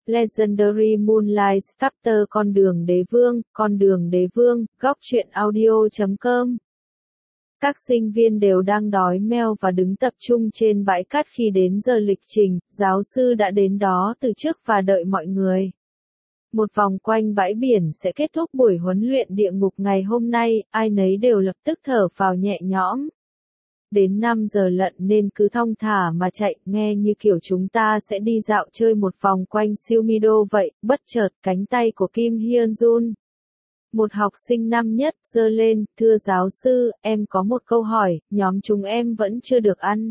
Legendary Moonlight Chapter Con đường đế vương, góc truyện audio.com. Các sinh viên đều đang đói meo và đứng tập trung trên bãi cát khi đến giờ lịch trình, giáo sư đã đến đó từ trước và đợi mọi người. Một vòng quanh bãi biển sẽ kết thúc buổi huấn luyện địa ngục ngày hôm nay, ai nấy đều lập tức thở phào nhẹ nhõm. Đến 5 giờ lận nên cứ thong thả mà chạy, nghe như kiểu chúng ta sẽ đi dạo chơi một vòng quanh siêu Mido vậy. Bất chợt cánh tay của Kim Hyun Jun, một học sinh năm nhất, giơ lên. Thưa giáo sư, em có một câu hỏi, nhóm chúng em vẫn chưa được ăn.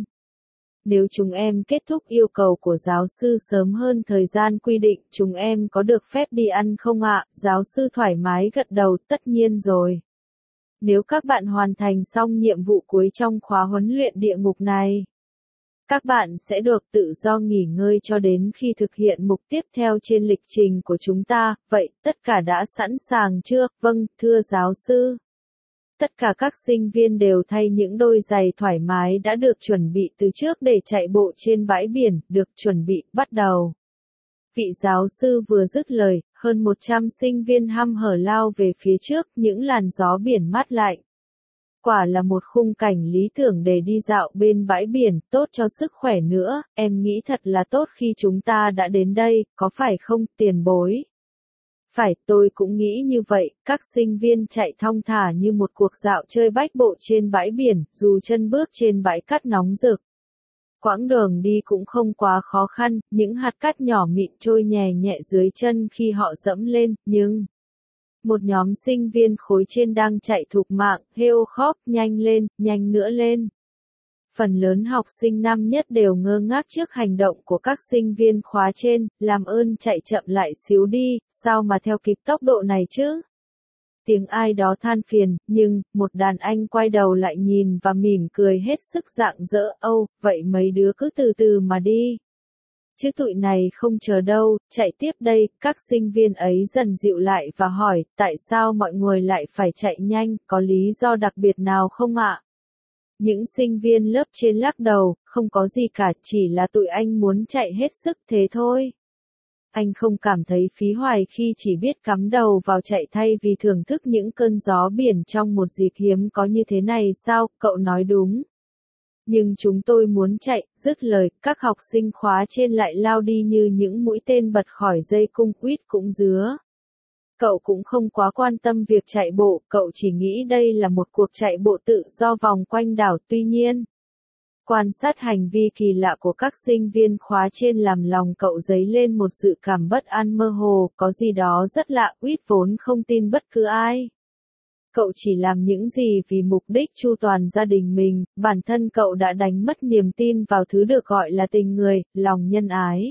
Nếu chúng em kết thúc yêu cầu của giáo sư sớm hơn thời gian quy định, chúng em có được phép đi ăn không ạ? Giáo sư thoải mái gật đầu, tất nhiên rồi. Nếu các bạn hoàn thành xong nhiệm vụ cuối trong khóa huấn luyện địa ngục này, các bạn sẽ được tự do nghỉ ngơi cho đến khi thực hiện mục tiếp theo trên lịch trình của chúng ta. Vậy, tất cả đã sẵn sàng chưa? Vâng, thưa giáo sư. Tất cả các sinh viên đều thay những đôi giày thoải mái đã được chuẩn bị từ trước để chạy bộ trên bãi biển, được chuẩn bị, bắt đầu. Vị giáo sư vừa dứt lời, hơn 100 sinh viên hăm hở lao về phía trước, những làn gió biển mát lạnh. Quả là một khung cảnh lý tưởng để đi dạo bên bãi biển, tốt cho sức khỏe nữa, em nghĩ thật là tốt khi chúng ta đã đến đây, có phải không, tiền bối? Phải, tôi cũng nghĩ như vậy, các sinh viên chạy thong thả như một cuộc dạo chơi bách bộ trên bãi biển, dù chân bước trên bãi cát nóng rực. Quãng đường đi cũng không quá khó khăn, những hạt cát nhỏ mịn trôi nhẹ nhẹ dưới chân khi họ dẫm lên, nhưng một nhóm sinh viên khối trên đang chạy thục mạng, heo khóc, nhanh lên, nhanh nữa lên. Phần lớn học sinh năm nhất đều ngơ ngác trước hành động của các sinh viên khóa trên, làm ơn chạy chậm lại xíu đi, sao mà theo kịp tốc độ này chứ? Tiếng ai đó than phiền, nhưng, một đàn anh quay đầu lại nhìn và mỉm cười hết sức rạng rỡ, âu, vậy mấy đứa cứ từ từ mà đi. Chứ tụi này không chờ đâu, chạy tiếp đây, các sinh viên ấy dần dịu lại và hỏi, tại sao mọi người lại phải chạy nhanh, có lý do đặc biệt nào không ạ? Những sinh viên lớp trên lắc đầu, không có gì cả, chỉ là tụi anh muốn chạy hết sức thế thôi. Anh không cảm thấy phí hoài khi chỉ biết cắm đầu vào chạy thay vì thưởng thức những cơn gió biển trong một dịp hiếm có như thế này sao, cậu nói đúng. Nhưng chúng tôi muốn chạy, dứt lời, các học sinh khóa trên lại lao đi như những mũi tên bật khỏi dây cung quýt cũng dứa. Cậu cũng không quá quan tâm việc chạy bộ, cậu chỉ nghĩ đây là một cuộc chạy bộ tự do vòng quanh đảo. Tuy nhiên, quan sát hành vi kỳ lạ của các sinh viên khóa trên làm lòng cậu dấy lên một dự cảm bất an mơ hồ, có gì đó rất lạ, Quýt vốn không tin bất cứ ai. Cậu chỉ làm những gì vì mục đích chu toàn gia đình mình, bản thân cậu đã đánh mất niềm tin vào thứ được gọi là tình người, lòng nhân ái.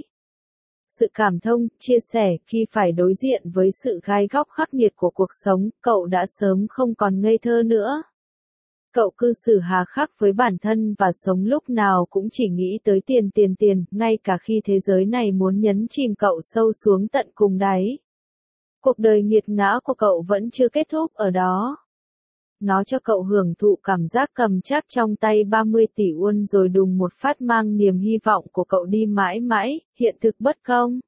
Sự cảm thông, chia sẻ, khi phải đối diện với sự gai góc khắc nghiệt của cuộc sống, cậu đã sớm không còn ngây thơ nữa. Cậu cư xử hà khắc với bản thân và sống lúc nào cũng chỉ nghĩ tới tiền, ngay cả khi thế giới này muốn nhấn chìm cậu sâu xuống tận cùng đáy. Cuộc đời nghiệt ngã của cậu vẫn chưa kết thúc ở đó. Nó cho cậu hưởng thụ cảm giác cầm chắc trong tay 30 tỷ won rồi đùng một phát mang niềm hy vọng của cậu đi mãi mãi, hiện thực bất công.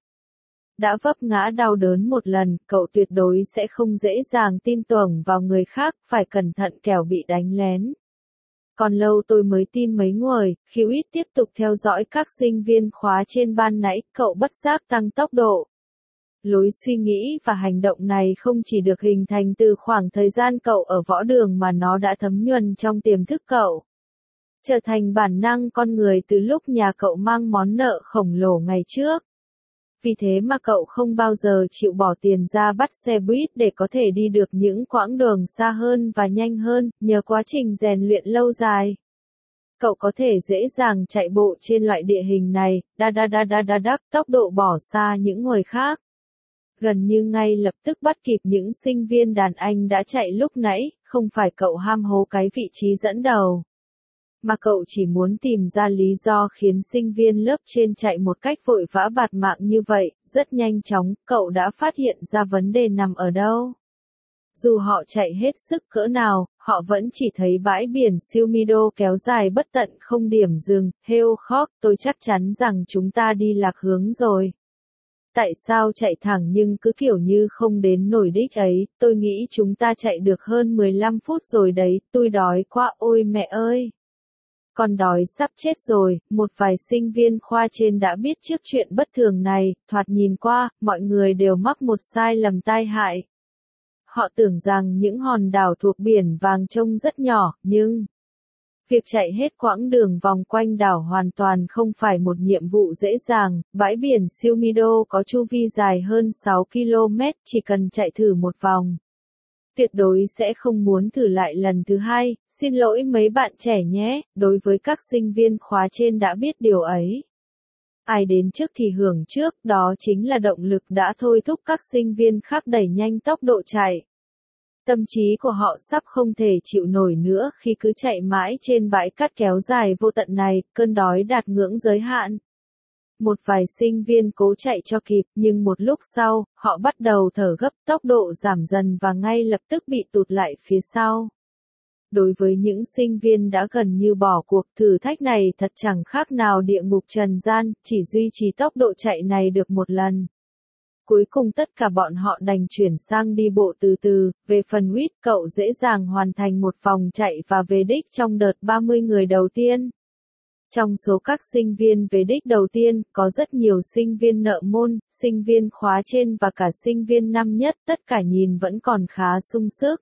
Đã vấp ngã đau đớn một lần, cậu tuyệt đối sẽ không dễ dàng tin tưởng vào người khác, phải cẩn thận kẻo bị đánh lén. Còn lâu tôi mới tin mấy người, khi Quýt tiếp tục theo dõi các sinh viên khóa trên ban nãy, cậu bất giác tăng tốc độ. Lối suy nghĩ và hành động này không chỉ được hình thành từ khoảng thời gian cậu ở võ đường mà nó đã thấm nhuần trong tiềm thức cậu. Trở thành bản năng con người từ lúc nhà cậu mang món nợ khổng lồ ngày trước. Vì thế mà cậu không bao giờ chịu bỏ tiền ra bắt xe buýt để có thể đi được những quãng đường xa hơn và nhanh hơn, nhờ quá trình rèn luyện lâu dài. Cậu có thể dễ dàng chạy bộ trên loại địa hình này, tốc độ bỏ xa những người khác. Gần như ngay lập tức bắt kịp những sinh viên đàn anh đã chạy lúc nãy, không phải cậu ham hố cái vị trí dẫn đầu. Mà cậu chỉ muốn tìm ra lý do khiến sinh viên lớp trên chạy một cách vội vã bạt mạng như vậy, rất nhanh chóng, cậu đã phát hiện ra vấn đề nằm ở đâu. Dù họ chạy hết sức cỡ nào, họ vẫn chỉ thấy bãi biển siêu Mido kéo dài bất tận không điểm dừng, heo khóc, tôi chắc chắn rằng chúng ta đi lạc hướng rồi. Tại sao chạy thẳng nhưng cứ kiểu như không đến nổi đích ấy, tôi nghĩ chúng ta chạy được hơn 15 phút rồi đấy, tôi đói quá ôi mẹ ơi. Con đói sắp chết rồi, một vài sinh viên khoa trên đã biết trước chuyện bất thường này, thoạt nhìn qua, mọi người đều mắc một sai lầm tai hại. Họ tưởng rằng những hòn đảo thuộc biển vàng trông rất nhỏ, nhưng việc chạy hết quãng đường vòng quanh đảo hoàn toàn không phải một nhiệm vụ dễ dàng. Bãi biển siêu Mido có chu vi dài hơn 6 km, chỉ cần chạy thử một vòng. Tuyệt đối sẽ không muốn thử lại lần thứ hai, xin lỗi mấy bạn trẻ nhé, đối với các sinh viên khóa trên đã biết điều ấy. Ai đến trước thì hưởng trước, đó chính là động lực đã thôi thúc các sinh viên khác đẩy nhanh tốc độ chạy. Tâm trí của họ sắp không thể chịu nổi nữa khi cứ chạy mãi trên bãi cát kéo dài vô tận này, cơn đói đạt ngưỡng giới hạn. Một vài sinh viên cố chạy cho kịp, nhưng một lúc sau, họ bắt đầu thở gấp, tốc độ giảm dần và ngay lập tức bị tụt lại phía sau. Đối với những sinh viên đã gần như bỏ cuộc, thử thách này thật chẳng khác nào địa ngục trần gian, chỉ duy trì tốc độ chạy này được một lần. Cuối cùng tất cả bọn họ đành chuyển sang đi bộ từ từ. Về phần Huýt, cậu dễ dàng hoàn thành một vòng chạy và về đích trong đợt 30 người đầu tiên. Trong số các sinh viên về đích đầu tiên, có rất nhiều sinh viên nợ môn, sinh viên khóa trên và cả sinh viên năm nhất, tất cả nhìn vẫn còn khá sung sức.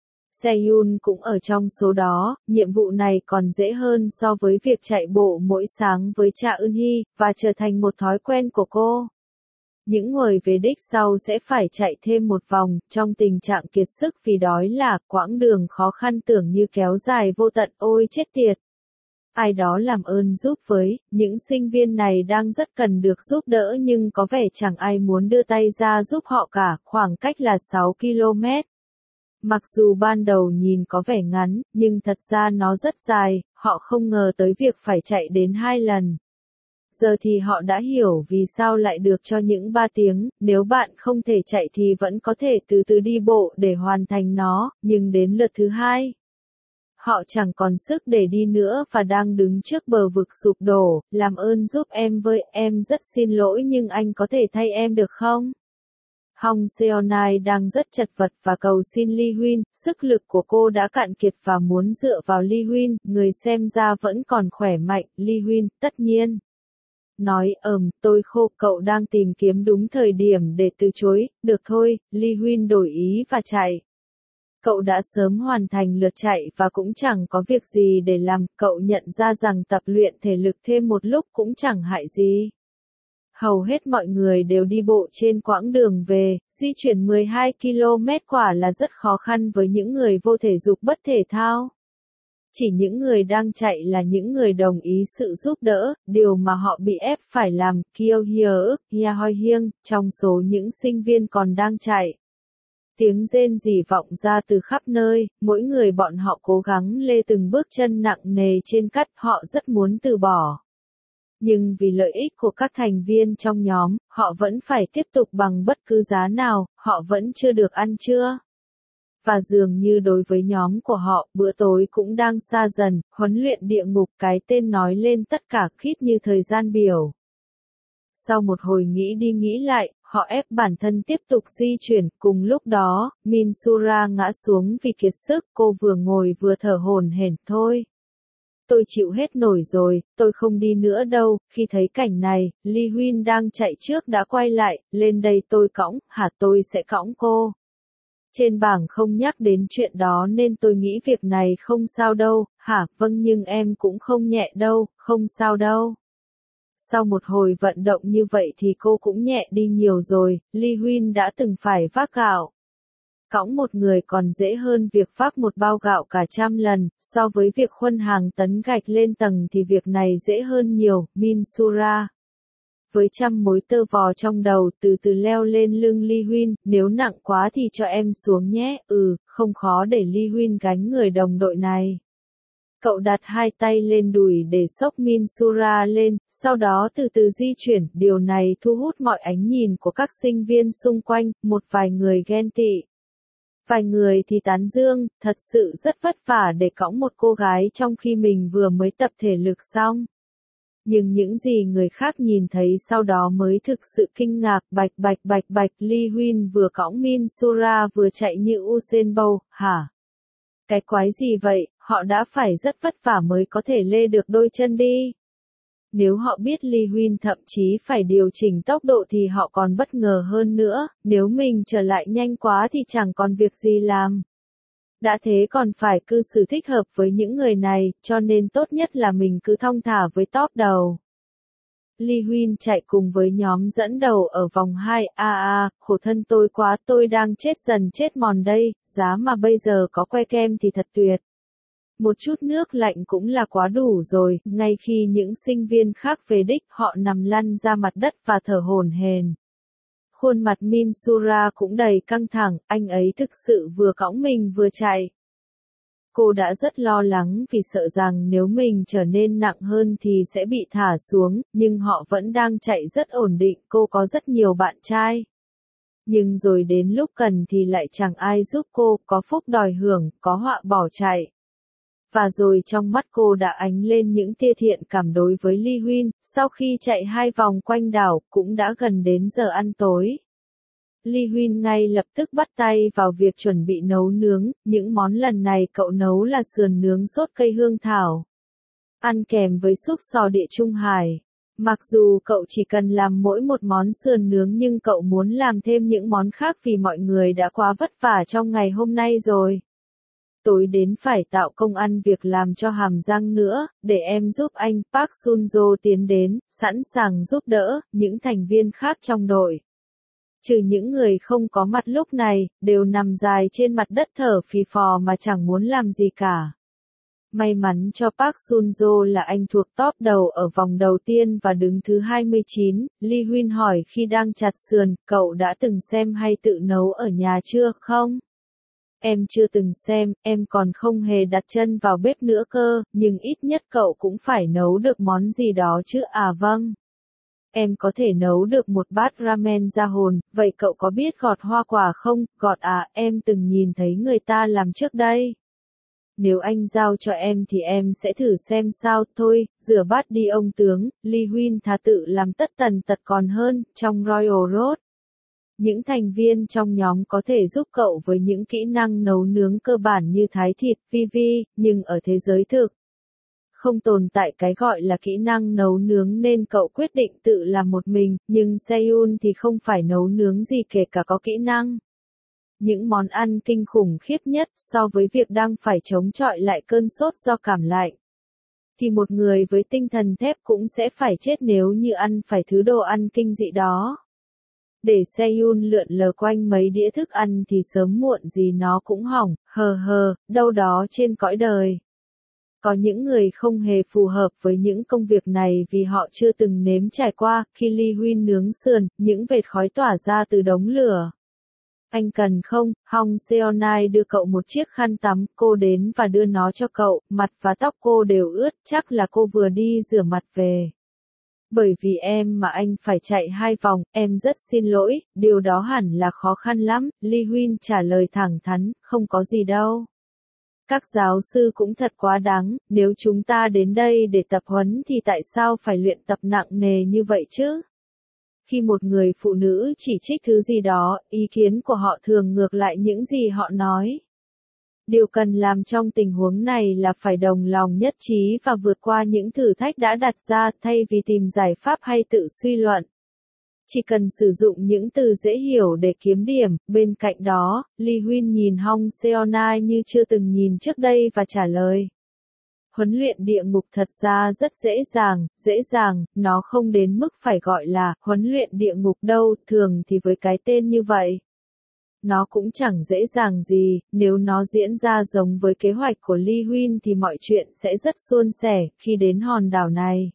Seyun cũng ở trong số đó, nhiệm vụ này còn dễ hơn so với việc chạy bộ mỗi sáng với cha Eun-hee, và trở thành một thói quen của cô. Những người về đích sau sẽ phải chạy thêm một vòng, trong tình trạng kiệt sức vì đói là quãng đường khó khăn tưởng như kéo dài vô tận, ôi chết tiệt. Ai đó làm ơn giúp với, những sinh viên này đang rất cần được giúp đỡ nhưng có vẻ chẳng ai muốn đưa tay ra giúp họ cả, khoảng cách là 6 km. Mặc dù ban đầu nhìn có vẻ ngắn, nhưng thật ra nó rất dài, họ không ngờ tới việc phải chạy đến 2 lần. Giờ thì họ đã hiểu vì sao lại được cho những 3 tiếng, nếu bạn không thể chạy thì vẫn có thể từ từ đi bộ để hoàn thành nó, nhưng đến lượt thứ 2. Họ chẳng còn sức để đi nữa và đang đứng trước bờ vực sụp đổ, làm ơn giúp em với, em rất xin lỗi nhưng anh có thể thay em được không? Hong Seonai đang rất chật vật và cầu xin Lee Huynh, sức lực của cô đã cạn kiệt và muốn dựa vào Lee Huynh, người xem ra vẫn còn khỏe mạnh, Lee Huynh, tất nhiên. Nói, tôi khô, cậu đang tìm kiếm đúng thời điểm để từ chối, được thôi, Lee Huynh đổi ý và chạy. Cậu đã sớm hoàn thành lượt chạy và cũng chẳng có việc gì để làm, cậu nhận ra rằng tập luyện thể lực thêm một lúc cũng chẳng hại gì. Hầu hết mọi người đều đi bộ trên quãng đường về, di chuyển 12 km quả là rất khó khăn với những người vô thể dục bất thể thao. Chỉ những người đang chạy là những người đồng ý sự giúp đỡ, điều mà họ bị ép phải làm, Kyo Hyeok, Yahoi Hyung, trong số những sinh viên còn đang chạy. Tiếng rên rỉ vọng ra từ khắp nơi, mỗi người bọn họ cố gắng lê từng bước chân nặng nề trên cát, họ rất muốn từ bỏ. Nhưng vì lợi ích của các thành viên trong nhóm, họ vẫn phải tiếp tục bằng bất cứ giá nào, họ vẫn chưa được ăn trưa. Và dường như đối với nhóm của họ, bữa tối cũng đang xa dần, huấn luyện địa ngục cái tên nói lên tất cả khít như thời gian biểu. Sau một hồi nghĩ đi nghĩ lại, họ ép bản thân tiếp tục di chuyển, cùng lúc đó, Minsura ngã xuống vì kiệt sức, cô vừa ngồi vừa thở hổn hển, thôi. Tôi chịu hết nổi rồi, tôi không đi nữa đâu, khi thấy cảnh này, Lee Huynh đang chạy trước đã quay lại, lên đây tôi cõng, hả tôi sẽ cõng cô. Trên bảng không nhắc đến chuyện đó nên tôi nghĩ việc này không sao đâu, hả, vâng nhưng em cũng không nhẹ đâu, không sao đâu. Sau một hồi vận động như vậy thì cô cũng nhẹ đi nhiều rồi, Lee Huynh đã từng phải vác gạo. Cõng một người còn dễ hơn việc vác một bao gạo cả 100 lần, so với việc khuân hàng tấn gạch lên tầng thì việc này dễ hơn nhiều, Minsura. Với trăm mối tơ vò trong đầu, từ từ leo lên lưng Lee Huynh, nếu nặng quá thì cho em xuống nhé, không khó để Lee Huynh gánh người đồng đội này. Cậu đặt hai tay lên đùi để xốc Minsura lên, sau đó từ từ di chuyển, điều này thu hút mọi ánh nhìn của các sinh viên xung quanh, một vài người ghen tị. Vài người thì tán dương, thật sự rất vất vả để cõng một cô gái trong khi mình vừa mới tập thể lực xong. Nhưng những gì người khác nhìn thấy sau đó mới thực sự kinh ngạc. Bạch bạch bạch bạch, Lee Huynh vừa cõng Min Sura vừa chạy như Usain Bolt, hả? Cái quái gì vậy, họ đã phải rất vất vả mới có thể lê được đôi chân đi. Nếu họ biết Lee Huynh thậm chí phải điều chỉnh tốc độ thì họ còn bất ngờ hơn nữa, nếu mình trở lại nhanh quá thì chẳng còn việc gì làm. Đã thế còn phải cư xử thích hợp với những người này, cho nên tốt nhất là mình cứ thong thả với top đầu. Lee Huynh chạy cùng với nhóm dẫn đầu ở vòng 2, khổ thân tôi quá, tôi đang chết dần chết mòn đây, giá mà bây giờ có que kem thì thật tuyệt. Một chút nước lạnh cũng là quá đủ rồi, ngay khi những sinh viên khác về đích họ nằm lăn ra mặt đất và thở hổn hển. Khuôn mặt Min Sura cũng đầy căng thẳng, anh ấy thực sự vừa cõng mình vừa chạy. Cô đã rất lo lắng vì sợ rằng nếu mình trở nên nặng hơn thì sẽ bị thả xuống, nhưng họ vẫn đang chạy rất ổn định, cô có rất nhiều bạn trai. Nhưng rồi đến lúc cần thì lại chẳng ai giúp cô, có phúc đòi hưởng, có họa bỏ chạy. Và rồi trong mắt cô đã ánh lên những tia thiện cảm đối với Lee Huynh, sau khi chạy 2 vòng quanh đảo, cũng đã gần đến giờ ăn tối. Lee Huynh ngay lập tức bắt tay vào việc chuẩn bị nấu nướng, những món lần này cậu nấu là sườn nướng sốt cây hương thảo. Ăn kèm với súp sò địa Trung Hải. Mặc dù cậu chỉ cần làm mỗi một món sườn nướng nhưng cậu muốn làm thêm những món khác vì mọi người đã quá vất vả trong ngày hôm nay rồi. Tối đến phải tạo công ăn việc làm cho Hàm Giang nữa, để em giúp anh. Park Sun-jo tiến đến, sẵn sàng giúp đỡ, những thành viên khác trong đội. Trừ những người không có mặt lúc này, đều nằm dài trên mặt đất thở phì phò mà chẳng muốn làm gì cả. May mắn cho Park Sun-jo là anh thuộc top đầu ở vòng đầu tiên và đứng thứ 29, Lee Huynh hỏi khi đang chặt sườn, cậu đã từng xem hay tự nấu ở nhà chưa không? Em chưa từng xem, em còn không hề đặt chân vào bếp nữa cơ, nhưng ít nhất cậu cũng phải nấu được món gì đó chứ. À vâng. Em có thể nấu được một bát ramen ra hồn, vậy cậu có biết gọt hoa quả không? Gọt à, em từng nhìn thấy người ta làm trước đây. Nếu anh giao cho em thì em sẽ thử xem sao. Thôi, rửa bát đi ông tướng. Lee Huynh thà tự làm tất tần tật còn hơn. Trong Royal Road, những thành viên trong nhóm có thể giúp cậu với những kỹ năng nấu nướng cơ bản như thái thịt, nhưng ở thế giới thực, không tồn tại cái gọi là kỹ năng nấu nướng nên cậu quyết định tự làm một mình, nhưng Seoul thì không phải nấu nướng gì kể cả có kỹ năng. Những món ăn kinh khủng khiếp nhất so với việc đang phải chống chọi lại cơn sốt do cảm lạnh. Thì một người với tinh thần thép cũng sẽ phải chết nếu như ăn phải thứ đồ ăn kinh dị đó. Để Seoul lượn lờ quanh mấy đĩa thức ăn thì sớm muộn gì nó cũng hỏng, đâu đó trên cõi đời. Có những người không hề phù hợp với những công việc này vì họ chưa từng nếm trải qua. Khi Lee Huynh nướng sườn, những vệt khói tỏa ra từ đống lửa. Anh cần không? Hong Seonai đưa cậu một chiếc khăn tắm, cô đến và đưa nó cho cậu, mặt và tóc cô đều ướt, chắc là cô vừa đi rửa mặt về. Bởi vì em mà anh phải chạy 2 vòng, em rất xin lỗi, điều đó hẳn là khó khăn lắm. Lee Huynh trả lời thẳng thắn, không có gì đâu. Các giáo sư cũng thật quá đáng, nếu chúng ta đến đây để tập huấn thì tại sao phải luyện tập nặng nề như vậy chứ? Khi một người phụ nữ chỉ trích thứ gì đó, ý kiến của họ thường ngược lại những gì họ nói. Điều cần làm trong tình huống này là phải đồng lòng nhất trí và vượt qua những thử thách đã đặt ra thay vì tìm giải pháp hay tự suy luận. Chỉ cần sử dụng những từ dễ hiểu để kiếm điểm. Bên cạnh đó, Lee Huynh nhìn Hong Seonai như chưa từng nhìn trước đây và trả lời. Huấn luyện địa ngục thật ra rất dễ dàng, nó không đến mức phải gọi là huấn luyện địa ngục đâu, thường thì với cái tên như vậy. Nó cũng chẳng dễ dàng gì, nếu nó diễn ra giống với kế hoạch của Lee Huynh thì mọi chuyện sẽ rất suôn sẻ khi đến hòn đảo này.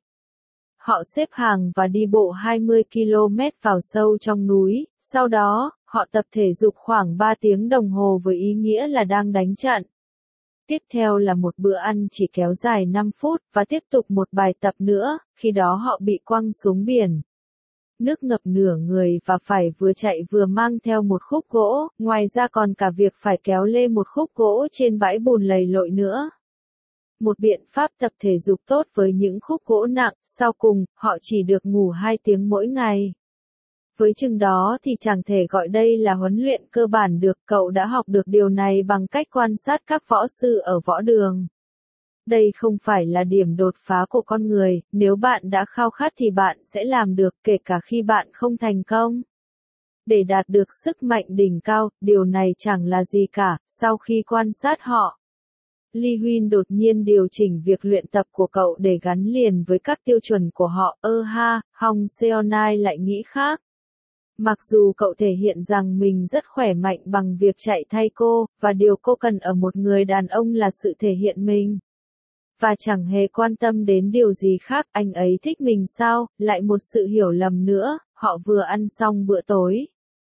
Họ xếp hàng và đi bộ 20 km vào sâu trong núi, sau đó, họ tập thể dục khoảng 3 tiếng đồng hồ với ý nghĩa là đang đánh trận. Tiếp theo là một bữa ăn chỉ kéo dài 5 phút, và tiếp tục một bài tập nữa, khi đó họ bị quăng xuống biển. Nước ngập nửa người và phải vừa chạy vừa mang theo một khúc gỗ, ngoài ra còn cả việc phải kéo lê một khúc gỗ trên bãi bùn lầy lội nữa. Một biện pháp tập thể dục tốt với những khúc gỗ nặng, sau cùng, họ chỉ được ngủ 2 tiếng mỗi ngày. Với chừng đó thì chẳng thể gọi đây là huấn luyện cơ bản được, cậu đã học được điều này bằng cách quan sát các võ sư ở võ đường. Đây không phải là điểm đột phá của con người, nếu bạn đã khao khát thì bạn sẽ làm được kể cả khi bạn không thành công. Để đạt được sức mạnh đỉnh cao, điều này chẳng là gì cả, sau khi quan sát họ. Li Huynh đột nhiên điều chỉnh việc luyện tập của cậu để gắn liền với các tiêu chuẩn của họ. Hong Seonai lại nghĩ khác. Mặc dù cậu thể hiện rằng mình rất khỏe mạnh bằng việc chạy thay cô, và điều cô cần ở một người đàn ông là sự thể hiện mình. Và chẳng hề quan tâm đến điều gì khác, anh ấy thích mình sao, lại một sự hiểu lầm nữa, họ vừa ăn xong bữa tối.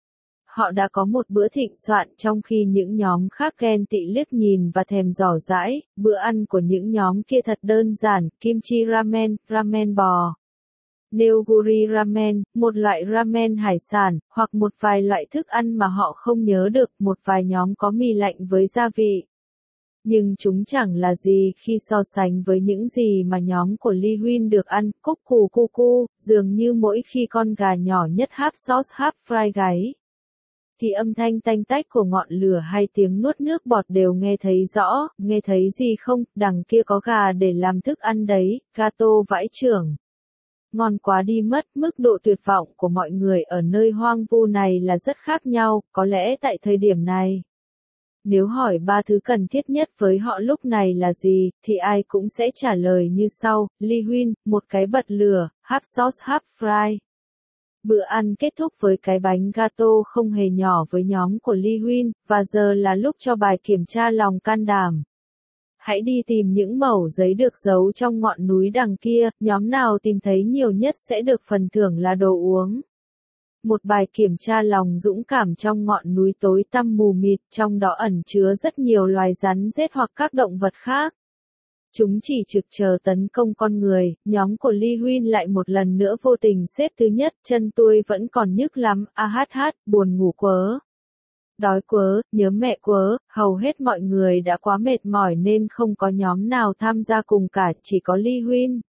Họ đã có một bữa thịnh soạn trong khi những nhóm khác ghen tị liếc nhìn và thèm dò dãi, bữa ăn của những nhóm kia thật đơn giản, kimchi ramen, ramen bò. Neoguri ramen, một loại ramen hải sản, hoặc một vài loại thức ăn mà họ không nhớ được, một vài nhóm có mì lạnh với gia vị. Nhưng chúng chẳng là gì khi so sánh với những gì mà nhóm của Li Huynh được ăn, cúc cù cu cu, dường như mỗi khi con gà nhỏ nhất háp sauce háp fry gáy. Thì âm thanh tanh tách của ngọn lửa hay tiếng nuốt nước bọt đều nghe thấy rõ, nghe thấy gì không, đằng kia có gà để làm thức ăn đấy, gato vãi chưởng. Ngon quá đi mất, mức độ tuyệt vọng của mọi người ở nơi hoang vu này là rất khác nhau, có lẽ tại thời điểm này. Nếu hỏi 3 thứ cần thiết nhất với họ lúc này là gì, thì ai cũng sẽ trả lời như sau, Li Huynh, một cái bật lửa, half sauce half fry. Bữa ăn kết thúc với cái bánh gato không hề nhỏ với nhóm của Li Huynh, và giờ là lúc cho bài kiểm tra lòng can đảm. Hãy đi tìm những mẩu giấy được giấu trong ngọn núi đằng kia, nhóm nào tìm thấy nhiều nhất sẽ được phần thưởng là đồ uống. Một bài kiểm tra lòng dũng cảm trong ngọn núi tối tăm mù mịt, trong đó ẩn chứa rất nhiều loài rắn rết hoặc các động vật khác. Chúng chỉ trực chờ tấn công con người, nhóm của Li Huynh lại một lần nữa vô tình xếp thứ nhất, chân tôi vẫn còn nhức lắm, buồn ngủ quớ. Đói quớ, nhớ mẹ quớ, hầu hết mọi người đã quá mệt mỏi nên không có nhóm nào tham gia cùng cả, chỉ có Li Huynh.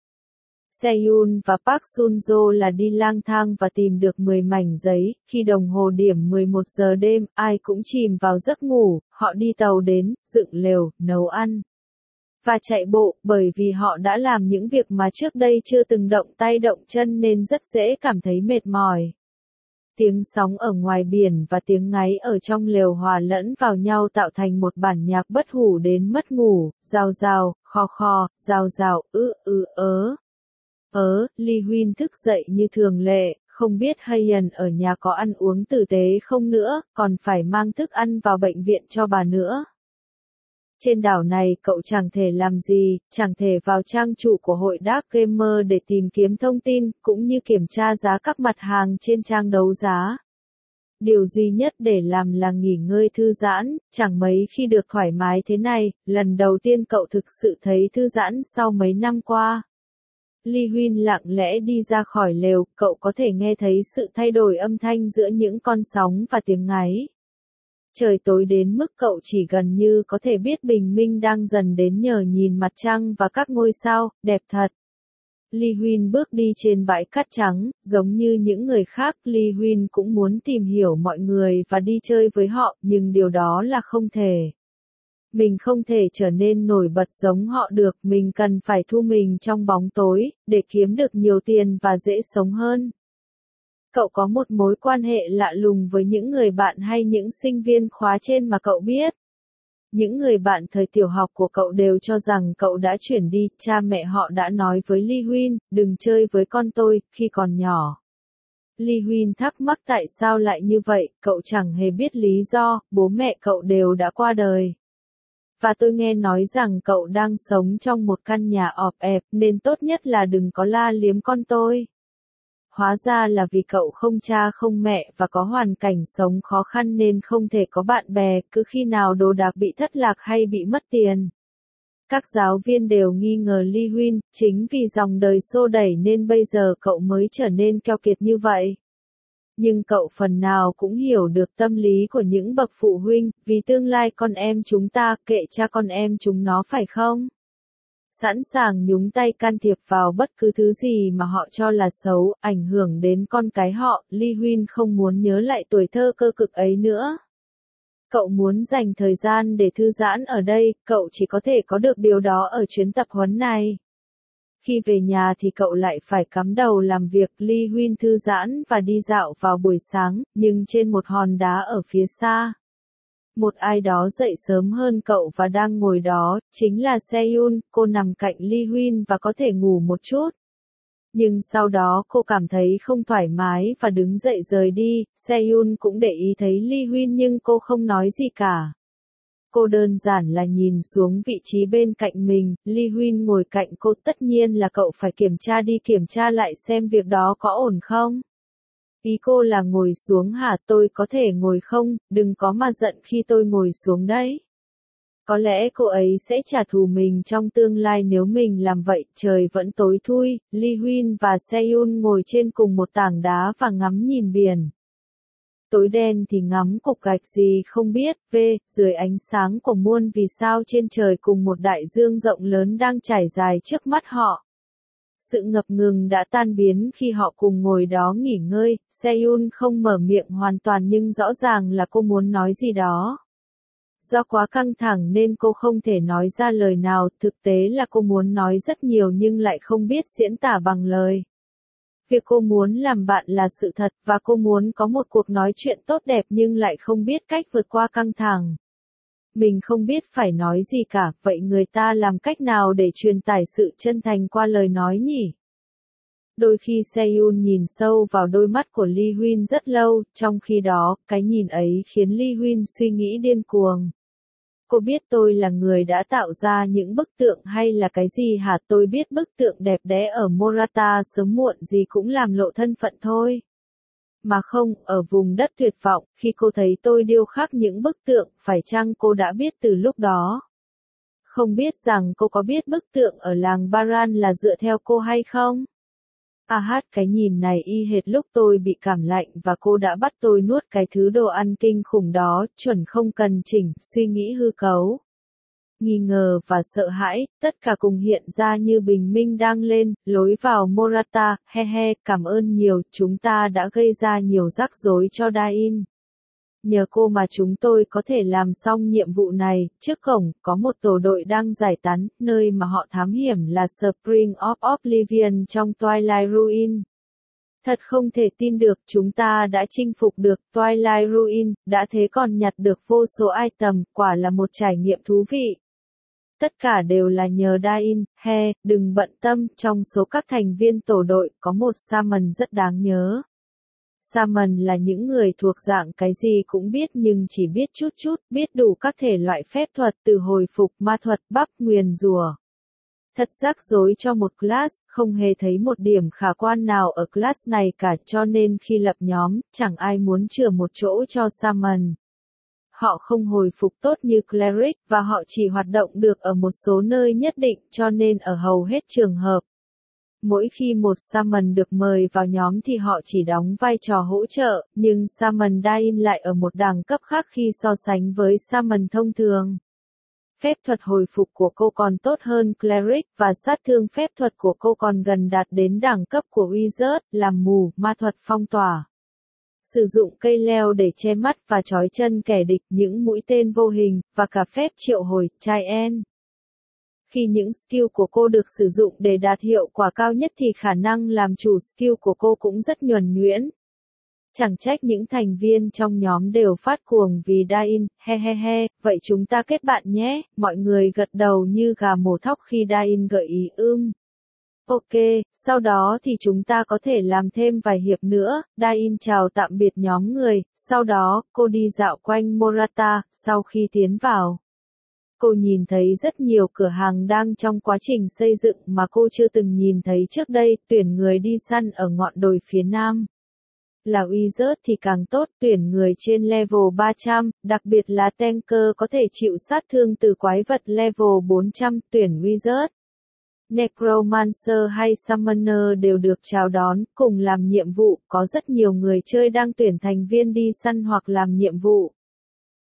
Seyun và Park Sunjo là đi lang thang và tìm được 10 mảnh giấy, khi đồng hồ điểm 11 giờ đêm, ai cũng chìm vào giấc ngủ, họ đi tàu đến, dựng lều, nấu ăn. Và chạy bộ, bởi vì họ đã làm những việc mà trước đây chưa từng động tay động chân nên rất dễ cảm thấy mệt mỏi. Tiếng sóng ở ngoài biển và tiếng ngáy ở trong lều hòa lẫn vào nhau tạo thành một bản nhạc bất hủ đến mất ngủ, rào rào, kho kho, rào rào, Li Huynh thức dậy như thường lệ, không biết Hayen ở nhà có ăn uống tử tế không nữa, còn phải mang thức ăn vào bệnh viện cho bà nữa. Trên đảo này cậu chẳng thể làm gì, chẳng thể vào trang chủ của hội Dark Gamer để tìm kiếm thông tin, cũng như kiểm tra giá các mặt hàng trên trang đấu giá. Điều duy nhất để làm là nghỉ ngơi thư giãn, chẳng mấy khi được thoải mái thế này, lần đầu tiên cậu thực sự thấy thư giãn sau mấy năm qua. Li Huynh lặng lẽ đi ra khỏi lều, cậu có thể nghe thấy sự thay đổi âm thanh giữa những con sóng và tiếng ngáy. Trời tối đến mức cậu chỉ gần như có thể biết bình minh đang dần đến nhờ nhìn mặt trăng và các ngôi sao, đẹp thật. Li Huynh bước đi trên bãi cát trắng, giống như những người khác, Li Huynh cũng muốn tìm hiểu mọi người và đi chơi với họ, nhưng điều đó là không thể. Mình không thể trở nên nổi bật giống họ được, mình cần phải thu mình trong bóng tối, để kiếm được nhiều tiền và dễ sống hơn. Cậu có một mối quan hệ lạ lùng với những người bạn hay những sinh viên khóa trên mà cậu biết. Những người bạn thời tiểu học của cậu đều cho rằng cậu đã chuyển đi, cha mẹ họ đã nói với Li Huynh, đừng chơi với con tôi, khi còn nhỏ. Li Huynh thắc mắc tại sao lại như vậy, cậu chẳng hề biết lý do, bố mẹ cậu đều đã qua đời. Và tôi nghe nói rằng cậu đang sống trong một căn nhà ọp ẹp, nên tốt nhất là đừng có la liếm con tôi. Hóa ra là vì cậu không cha không mẹ và có hoàn cảnh sống khó khăn nên không thể có bạn bè, cứ khi nào đồ đạc bị thất lạc hay bị mất tiền. Các giáo viên đều nghi ngờ Li Huynh, chính vì dòng đời xô đẩy nên bây giờ cậu mới trở nên keo kiệt như vậy. Nhưng cậu phần nào cũng hiểu được tâm lý của những bậc phụ huynh, vì tương lai con em chúng ta, kệ cha con em chúng nó phải không? sẵn sàng nhúng tay can thiệp vào bất cứ thứ gì mà họ cho là xấu, ảnh hưởng đến con cái họ. Lee Huynh không muốn nhớ lại tuổi thơ cơ cực ấy nữa. Cậu muốn dành thời gian để thư giãn ở đây, cậu chỉ có thể có được điều đó ở chuyến tập huấn này. Khi về nhà thì cậu lại phải cắm đầu làm việc. Lee Huynh thư giãn và đi dạo vào buổi sáng, nhưng trên một hòn đá ở phía xa. Một ai đó dậy sớm hơn cậu và đang ngồi đó, chính là Seyun. Cô nằm cạnh Lee Huynh và có thể ngủ một chút. Nhưng sau đó cô cảm thấy không thoải mái và đứng dậy rời đi. Seyun cũng để ý thấy Lee Huynh nhưng cô không nói gì cả. Cô đơn giản là nhìn xuống vị trí bên cạnh mình. Lee Huynh ngồi cạnh cô, tất nhiên là cậu phải kiểm tra lại xem việc đó có ổn không. Ý cô là ngồi xuống hả? Tôi có thể ngồi không? Đừng có mà giận khi tôi ngồi xuống đấy. Có lẽ cô ấy sẽ trả thù mình trong tương lai nếu mình làm vậy. Trời vẫn tối thui, Lee Huynh và Seyun ngồi trên cùng một tảng đá và ngắm nhìn biển. Tối đen thì ngắm cục gạch gì không biết, dưới ánh sáng của muôn vì sao trên trời cùng một đại dương rộng lớn đang trải dài trước mắt họ. Sự ngập ngừng đã tan biến khi họ cùng ngồi đó nghỉ ngơi. Seyun không mở miệng hoàn toàn nhưng rõ ràng là cô muốn nói gì đó. Do quá căng thẳng nên cô không thể nói ra lời nào, thực tế là cô muốn nói rất nhiều nhưng lại không biết diễn tả bằng lời. Việc cô muốn làm bạn là sự thật và cô muốn có một cuộc nói chuyện tốt đẹp nhưng lại không biết cách vượt qua căng thẳng. Mình không biết phải nói gì cả, vậy người ta làm cách nào để truyền tải sự chân thành qua lời nói nhỉ? Đôi khi Seyun nhìn sâu vào đôi mắt của Lee Huynh rất lâu, trong khi đó, cái nhìn ấy khiến Lee Huynh suy nghĩ điên cuồng. Cô biết tôi là người đã tạo ra những bức tượng hay là cái gì hả? Tôi biết bức tượng đẹp đẽ ở Morata sớm muộn gì cũng làm lộ thân phận thôi. Mà không, ở vùng đất tuyệt vọng, khi cô thấy tôi điêu khắc những bức tượng, phải chăng cô đã biết từ lúc đó? Không biết rằng cô có biết bức tượng ở làng Baran là dựa theo cô hay không? Cái nhìn này y hệt lúc tôi bị cảm lạnh và cô đã bắt tôi nuốt cái thứ đồ ăn kinh khủng đó, chuẩn không cần chỉnh, suy nghĩ hư cấu. Nghi ngờ và sợ hãi, tất cả cùng hiện ra như bình minh đang lên, lối vào Morata, cảm ơn nhiều, chúng ta đã gây ra nhiều rắc rối cho Dain. Nhờ cô mà chúng tôi có thể làm xong nhiệm vụ này. Trước cổng, có một tổ đội đang giải tán, nơi mà họ thám hiểm là Spring of Oblivion trong Twilight Ruin. Thật không thể tin được, chúng ta đã chinh phục được Twilight Ruin, đã thế còn nhặt được vô số item, quả là một trải nghiệm thú vị. Tất cả đều là nhờ Dain, đừng bận tâm, trong số các thành viên tổ đội, có một Shaman rất đáng nhớ. Shaman là những người thuộc dạng cái gì cũng biết nhưng chỉ biết chút, biết đủ các thể loại phép thuật từ hồi phục ma thuật, bắp, nguyền rủa. Thật rắc rối cho một class, không hề thấy một điểm khả quan nào ở class này cả cho nên khi lập nhóm, chẳng ai muốn chừa một chỗ cho Shaman. Họ không hồi phục tốt như Cleric và họ chỉ hoạt động được ở một số nơi nhất định cho nên ở hầu hết trường hợp. Mỗi khi một Shaman được mời vào nhóm thì họ chỉ đóng vai trò hỗ trợ, nhưng Shaman Dain lại ở một đẳng cấp khác khi so sánh với Shaman thông thường. Phép thuật hồi phục của cô còn tốt hơn Cleric và sát thương phép thuật của cô còn gần đạt đến đẳng cấp của Wizard, làm mù, ma thuật phong tỏa. Sử dụng cây leo để che mắt và trói chân kẻ địch, những mũi tên vô hình, và cả phép triệu hồi, Giant. Khi những skill của cô được sử dụng để đạt hiệu quả cao nhất thì khả năng làm chủ skill của cô cũng rất nhuần nhuyễn. Chẳng trách những thành viên trong nhóm đều phát cuồng vì Dain, vậy chúng ta kết bạn nhé, mọi người gật đầu như gà mổ thóc khi Dain gợi ý Ok, sau đó thì chúng ta có thể làm thêm vài hiệp nữa. Dain chào tạm biệt nhóm người, sau đó, cô đi dạo quanh Morata, sau khi tiến vào. Cô nhìn thấy rất nhiều cửa hàng đang trong quá trình xây dựng mà cô chưa từng nhìn thấy trước đây, tuyển người đi săn ở ngọn đồi phía nam. Là Wizard thì càng tốt, tuyển người trên level 300, đặc biệt là tanker có thể chịu sát thương từ quái vật level 400, tuyển Wizard. Necromancer hay Summoner đều được chào đón, cùng làm nhiệm vụ, có rất nhiều người chơi đang tuyển thành viên đi săn hoặc làm nhiệm vụ.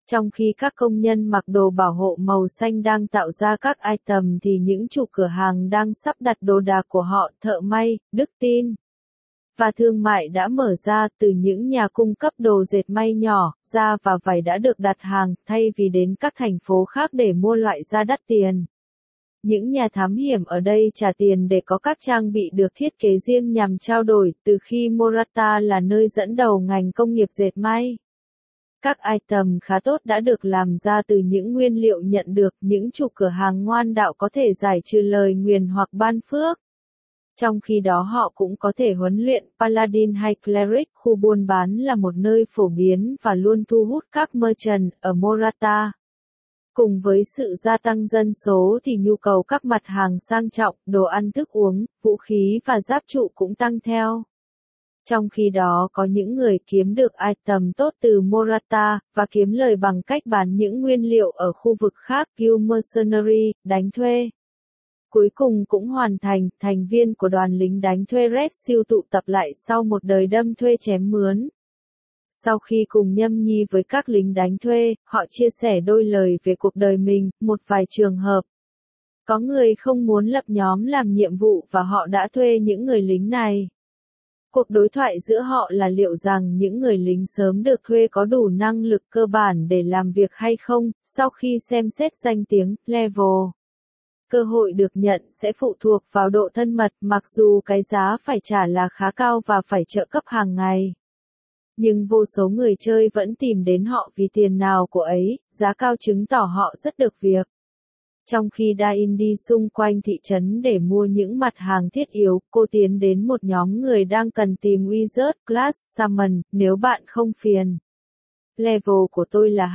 Trong khi các công nhân mặc đồ bảo hộ màu xanh đang tạo ra các item thì những chủ cửa hàng đang sắp đặt đồ đạc của họ, thợ may, đức tin và thương mại đã mở ra, từ những nhà cung cấp đồ dệt may nhỏ, da và vải đã được đặt hàng, thay vì đến các thành phố khác để mua loại da đắt tiền. Những nhà thám hiểm ở đây trả tiền để có các trang bị được thiết kế riêng nhằm trao đổi, từ khi Morata là nơi dẫn đầu ngành công nghiệp dệt may. Các item khá tốt đã được làm ra từ những nguyên liệu nhận được, những chủ cửa hàng ngoan đạo có thể giải trừ lời nguyền hoặc ban phước. Trong khi đó họ cũng có thể huấn luyện Paladin hay Cleric. Khu buôn bán là một nơi phổ biến và luôn thu hút các merchant ở Morata. Cùng với sự gia tăng dân số thì nhu cầu các mặt hàng sang trọng, đồ ăn thức uống, vũ khí và giáp trụ cũng tăng theo. Trong khi đó có những người kiếm được item tốt từ Morata, và kiếm lời bằng cách bán những nguyên liệu ở khu vực khác, Guild Mercenary, đánh thuê. Cuối cùng cũng hoàn thành, thành viên của đoàn lính đánh thuê Red Seal tụ tập lại sau một đời đâm thuê chém mướn. Sau khi cùng nhâm nhi với các lính đánh thuê, họ chia sẻ đôi lời về cuộc đời mình, một vài trường hợp. Có người không muốn lập nhóm làm nhiệm vụ và họ đã thuê những người lính này. Cuộc đối thoại giữa họ là liệu rằng những người lính sớm được thuê có đủ năng lực cơ bản để làm việc hay không, sau khi xem xét danh tiếng, level. Cơ hội được nhận sẽ phụ thuộc vào độ thân mật, mặc dù cái giá phải trả là khá cao và phải trợ cấp hàng ngày. Nhưng vô số người chơi vẫn tìm đến họ vì tiền nào của ấy, giá cao chứng tỏ họ rất được việc. Trong khi Dain đi xung quanh thị trấn để mua những mặt hàng thiết yếu, cô tiến đến một nhóm người đang cần tìm Wizard Class Summon, nếu bạn không phiền. Level của tôi là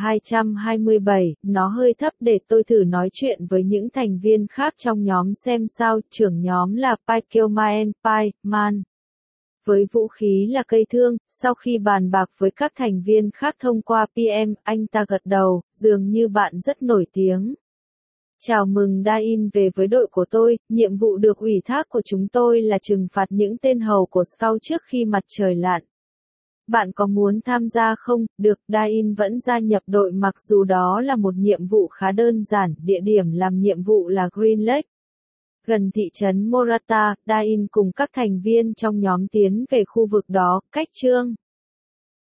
227, nó hơi thấp để tôi thử nói chuyện với những thành viên khác trong nhóm xem sao. Trưởng nhóm là Pikeomaen Man. Với vũ khí là cây thương, sau khi bàn bạc với các thành viên khác thông qua PM, anh ta gật đầu, dường như bạn rất nổi tiếng. Chào mừng Dain về với đội của tôi, nhiệm vụ được ủy thác của chúng tôi là trừng phạt những tên hầu của Scout trước khi mặt trời lặn. Bạn có muốn tham gia không? Được, Dain vẫn gia nhập đội mặc dù đó là một nhiệm vụ khá đơn giản, địa điểm làm nhiệm vụ là Green Lake. Gần thị trấn Morata, Dain cùng các thành viên trong nhóm tiến về khu vực đó, cách chương